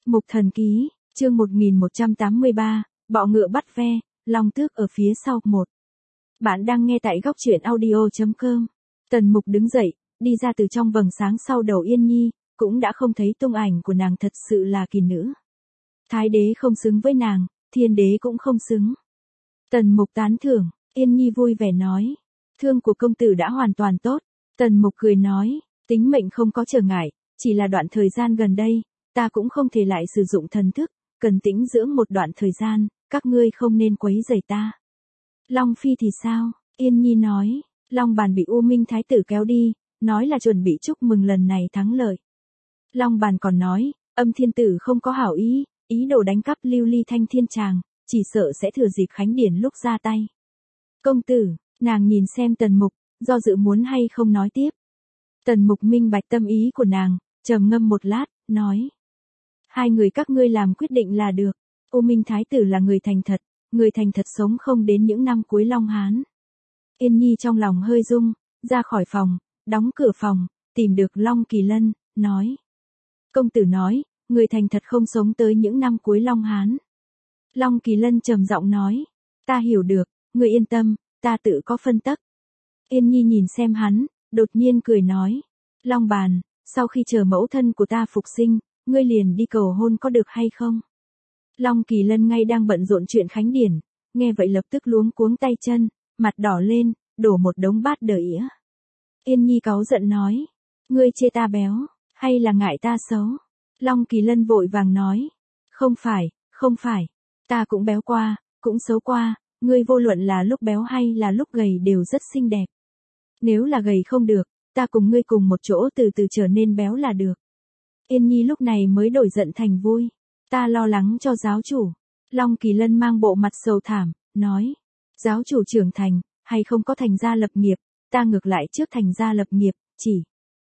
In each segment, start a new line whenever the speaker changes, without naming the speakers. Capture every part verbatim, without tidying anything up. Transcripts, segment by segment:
Mục Thần Ký, chương một nghìn một trăm tám mươi ba, bọ ngựa bắt ve, long tước ở phía sau một. Bạn đang nghe tại góc truyện audio chấm com. Tần Mục đứng dậy, đi ra từ trong vầng sáng sau đầu Yên Nhi, cũng đã không thấy tung ảnh của nàng, thật sự là kỳ nữ. Thái đế không xứng với nàng, thiên đế cũng không xứng. Tần Mục tán thưởng, Yên Nhi vui vẻ nói. Thương của công tử đã hoàn toàn tốt. Tần Mục cười nói, tính mệnh không có trở ngại, chỉ là đoạn thời gian gần đây, ta cũng không thể lại sử dụng thần thức, cần tĩnh dưỡng một đoạn thời gian, các ngươi không nên quấy rầy ta. Long Phi thì sao? Yên Nhi nói, Long Bàn bị U Minh Thái tử kéo đi, nói là chuẩn bị chúc mừng lần này thắng lợi. Long Bàn còn nói, Âm Thiên Tử không có hảo ý, ý đồ đánh cắp Lưu Ly Thanh Thiên Tràng, chỉ sợ sẽ thừa dịp khánh điển lúc ra tay. Công tử, nàng nhìn xem Tần Mục, do dự muốn hay không nói tiếp. Tần Mục minh bạch tâm ý của nàng, trầm ngâm một lát, nói. Hai người các ngươi làm quyết định là được. U Minh Thái tử là người thành thật, người thành thật sống không đến những năm cuối Long Hán. Yên Nhi trong lòng hơi rung, ra khỏi phòng, đóng cửa phòng, tìm được Long Kỳ Lân, nói. Công tử nói, người thành thật không sống tới những năm cuối Long Hán. Long Kỳ Lân trầm giọng nói, ta hiểu được, người yên tâm, ta tự có phân tắc. Yên Nhi nhìn xem hắn, đột nhiên cười nói, Long Bàn, sau khi chờ mẫu thân của ta phục sinh, ngươi liền đi cầu hôn có được hay không? Long Kỳ Lân ngay đang bận rộn chuyện khánh điển, nghe vậy lập tức luống cuống tay chân, mặt đỏ lên, đổ một đống bát đờ ỉa. Yên Nhi cáu giận nói, ngươi chê ta béo, hay là ngại ta xấu? Long Kỳ Lân vội vàng nói, không phải, không phải, ta cũng béo qua, cũng xấu qua, ngươi vô luận là lúc béo hay là lúc gầy đều rất xinh đẹp. Nếu là gầy không được, ta cùng ngươi cùng một chỗ từ từ trở nên béo là được. Yên Nhi lúc này mới đổi giận thành vui. Ta lo lắng cho giáo chủ. Long Kỳ Lân mang bộ mặt sầu thảm, nói. Giáo chủ trưởng thành, hay không có thành gia lập nghiệp, ta ngược lại trước thành gia lập nghiệp, chỉ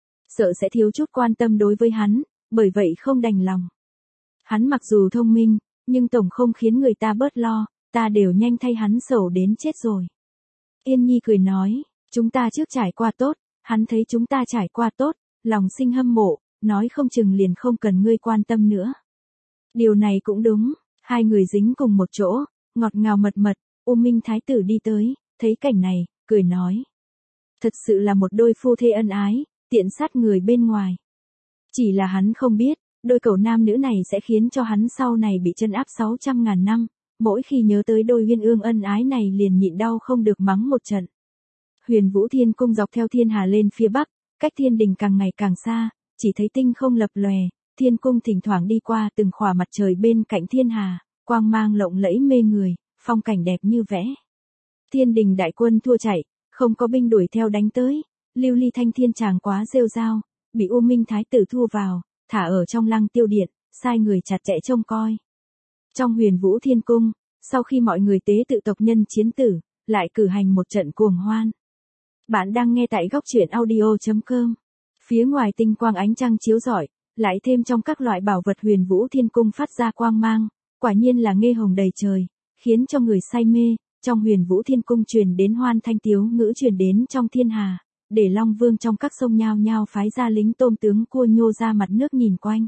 sợ sẽ thiếu chút quan tâm đối với hắn, bởi vậy không đành lòng. Hắn mặc dù thông minh, nhưng tổng không khiến người ta bớt lo, ta đều nhanh thay hắn sầu đến chết rồi. Yên Nhi cười nói, chúng ta trước trải qua tốt, hắn thấy chúng ta trải qua tốt, lòng sinh hâm mộ, nói không chừng liền không cần ngươi quan tâm nữa. Điều này cũng đúng, hai người dính cùng một chỗ, ngọt ngào mật mật, U Minh Thái tử đi tới, thấy cảnh này, cười nói. Thật sự là một đôi phu thê ân ái, tiện sát người bên ngoài. Chỉ là hắn không biết, đôi cẩu nam nữ này sẽ khiến cho hắn sau này bị chân áp sáu trăm ngàn năm, mỗi khi nhớ tới đôi uyên ương ân ái này liền nhịn đau không được mắng một trận. Huyền Vũ Thiên Cung dọc theo thiên hà lên phía bắc, cách thiên đình càng ngày càng xa, chỉ thấy tinh không lập lòe, thiên cung thỉnh thoảng đi qua từng khỏa mặt trời bên cạnh thiên hà, quang mang lộng lẫy mê người, phong cảnh đẹp như vẽ. Thiên đình đại quân thua chạy, không có binh đuổi theo đánh tới, Lưu Ly Thanh Thiên Tràng quá rêu rao, bị U Minh Thái tử thu vào, thả ở trong Lăng Tiêu Điện, sai người chặt chẽ trông coi. Trong Huyền Vũ Thiên Cung, sau khi mọi người tế tự tộc nhân chiến tử, lại cử hành một trận cuồng hoan. Bạn đang nghe tại góc truyện audio chấm com. Phía ngoài tinh quang ánh trăng chiếu rọi, lại thêm trong các loại bảo vật Huyền Vũ Thiên Cung phát ra quang mang, quả nhiên là nghe hồng đầy trời, khiến cho người say mê. Trong Huyền Vũ Thiên Cung truyền đến hoan thanh tiếu ngữ truyền đến trong thiên hà, để Long Vương trong các sông nhao nhao phái ra lính tôm tướng cua nhô ra mặt nước nhìn quanh.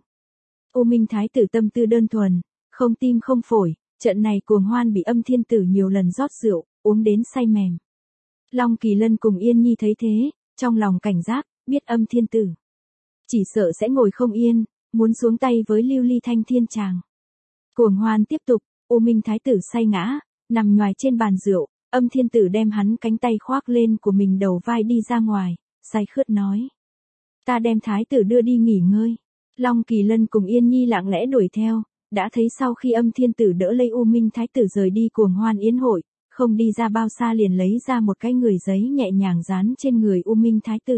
U Minh Thái tử tâm tư đơn thuần, không tim không phổi, trận này cuồng hoan bị Âm Thiên Tử nhiều lần rót rượu, uống đến say mềm. Long Kỳ Lân cùng Yên Nhi thấy thế, trong lòng cảnh giác, biết Âm Thiên Tử chỉ sợ sẽ ngồi không yên, muốn xuống tay với Lưu Ly Thanh Thiên Tràng. Cuồng hoan tiếp tục, U Minh Thái tử say ngã, nằm nhoài trên bàn rượu, Âm Thiên Tử đem hắn cánh tay khoác lên của mình đầu vai đi ra ngoài, say khướt nói. Ta đem Thái tử đưa đi nghỉ ngơi. Long Kỳ Lân cùng Yên Nhi lặng lẽ đuổi theo, đã thấy sau khi Âm Thiên Tử đỡ lấy U Minh Thái tử rời đi cuồng hoan yến hội, không đi ra bao xa liền lấy ra một cái người giấy nhẹ nhàng dán trên người U Minh Thái tử.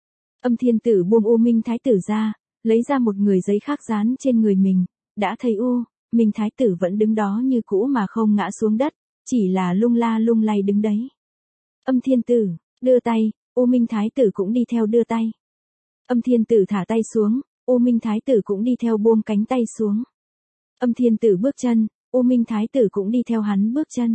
Âm Thiên Tử buông U Minh Thái tử ra, lấy ra một người giấy khác dán trên người mình, đã thấy U Minh Thái tử vẫn đứng đó như cũ mà không ngã xuống đất, chỉ là lung la lung lay đứng đấy. Âm Thiên Tử đưa tay, U Minh Thái tử cũng đi theo đưa tay. Âm Thiên Tử thả tay xuống, U Minh Thái tử cũng đi theo buông cánh tay xuống. Âm Thiên Tử bước chân, U Minh Thái tử cũng đi theo hắn bước chân.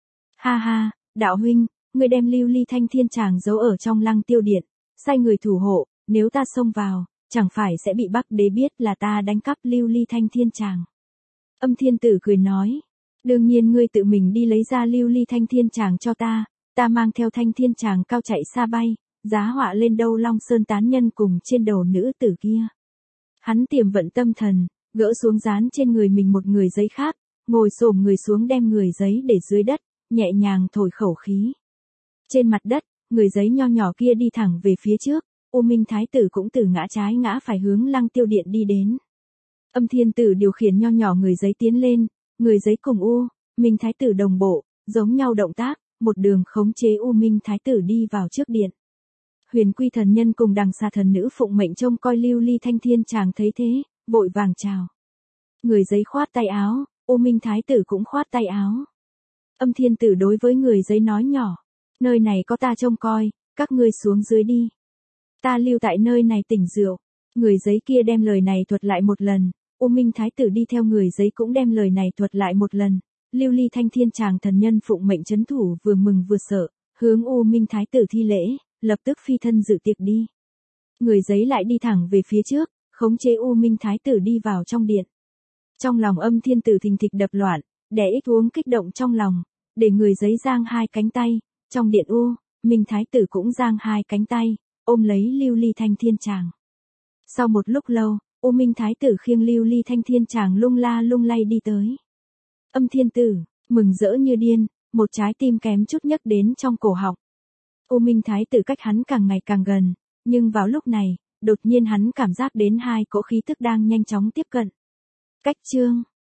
Ha ha, đạo huynh, ngươi đem Lưu Ly Thanh Thiên Tràng giấu ở trong Lăng Tiêu Điện, sai người thủ hộ, nếu ta xông vào, chẳng phải sẽ bị Bắc Đế biết là ta đánh cắp lưu ly thanh thiên tràng. Âm thiên tử cười nói, đương nhiên ngươi tự mình đi lấy ra lưu ly thanh thiên tràng cho ta, ta mang theo thanh thiên tràng cao chạy xa bay, giá họa lên đâu Long Sơn tán nhân cùng trên đầu nữ tử kia. Hắn tiềm vận tâm thần, gỡ xuống dán trên người mình một người giấy khác, ngồi xổm người xuống đem người giấy để dưới đất, nhẹ nhàng thổi khẩu khí. Trên mặt đất, người giấy nho nhỏ kia đi thẳng về phía trước, U Minh Thái tử cũng từ ngã trái ngã phải hướng Lăng Tiêu Điện đi đến. Âm thiên tử điều khiển nho nhỏ người giấy tiến lên, người giấy cùng U Minh Thái tử đồng bộ, giống nhau động tác, một đường khống chế U Minh Thái tử đi vào trước điện. Huyền Quy thần nhân cùng Đằng Xà thần nữ phụng mệnh trông coi lưu ly thanh thiên tràng thấy thế, vội vàng chào. Người giấy khoát tay áo, U Minh Thái tử cũng khoát tay áo. Âm thiên tử đối với người giấy nói nhỏ, nơi này có ta trông coi, các ngươi xuống dưới đi. Ta lưu tại nơi này tỉnh rượu. Người giấy kia đem lời này thuật lại một lần, U Minh Thái tử đi theo người giấy cũng đem lời này thuật lại một lần. Lưu ly thanh thiên tràng thần nhân phụng mệnh chấn thủ vừa mừng vừa sợ, hướng U Minh Thái tử thi lễ, lập tức phi thân dự tiệc đi. Người giấy lại đi thẳng về phía trước, khống chế U Minh Thái tử đi vào trong điện. Trong lòng âm thiên tử thình thịch đập loạn, đè ích uống kích động trong lòng, để người giấy giang hai cánh tay, trong điện U Minh Thái tử cũng giang hai cánh tay, ôm lấy lưu ly thanh thiên tràng. Sau một lúc lâu, U Minh Thái tử khiêng lưu ly thanh thiên tràng lung la lung lay đi tới. Âm thiên tử, mừng rỡ như điên, một trái tim kém chút nhấc đến trong cổ họng. U Minh Thái tử cách hắn càng ngày càng gần, nhưng vào lúc này, đột nhiên hắn cảm giác đến hai cỗ khí tức đang nhanh chóng tiếp cận. Cách chương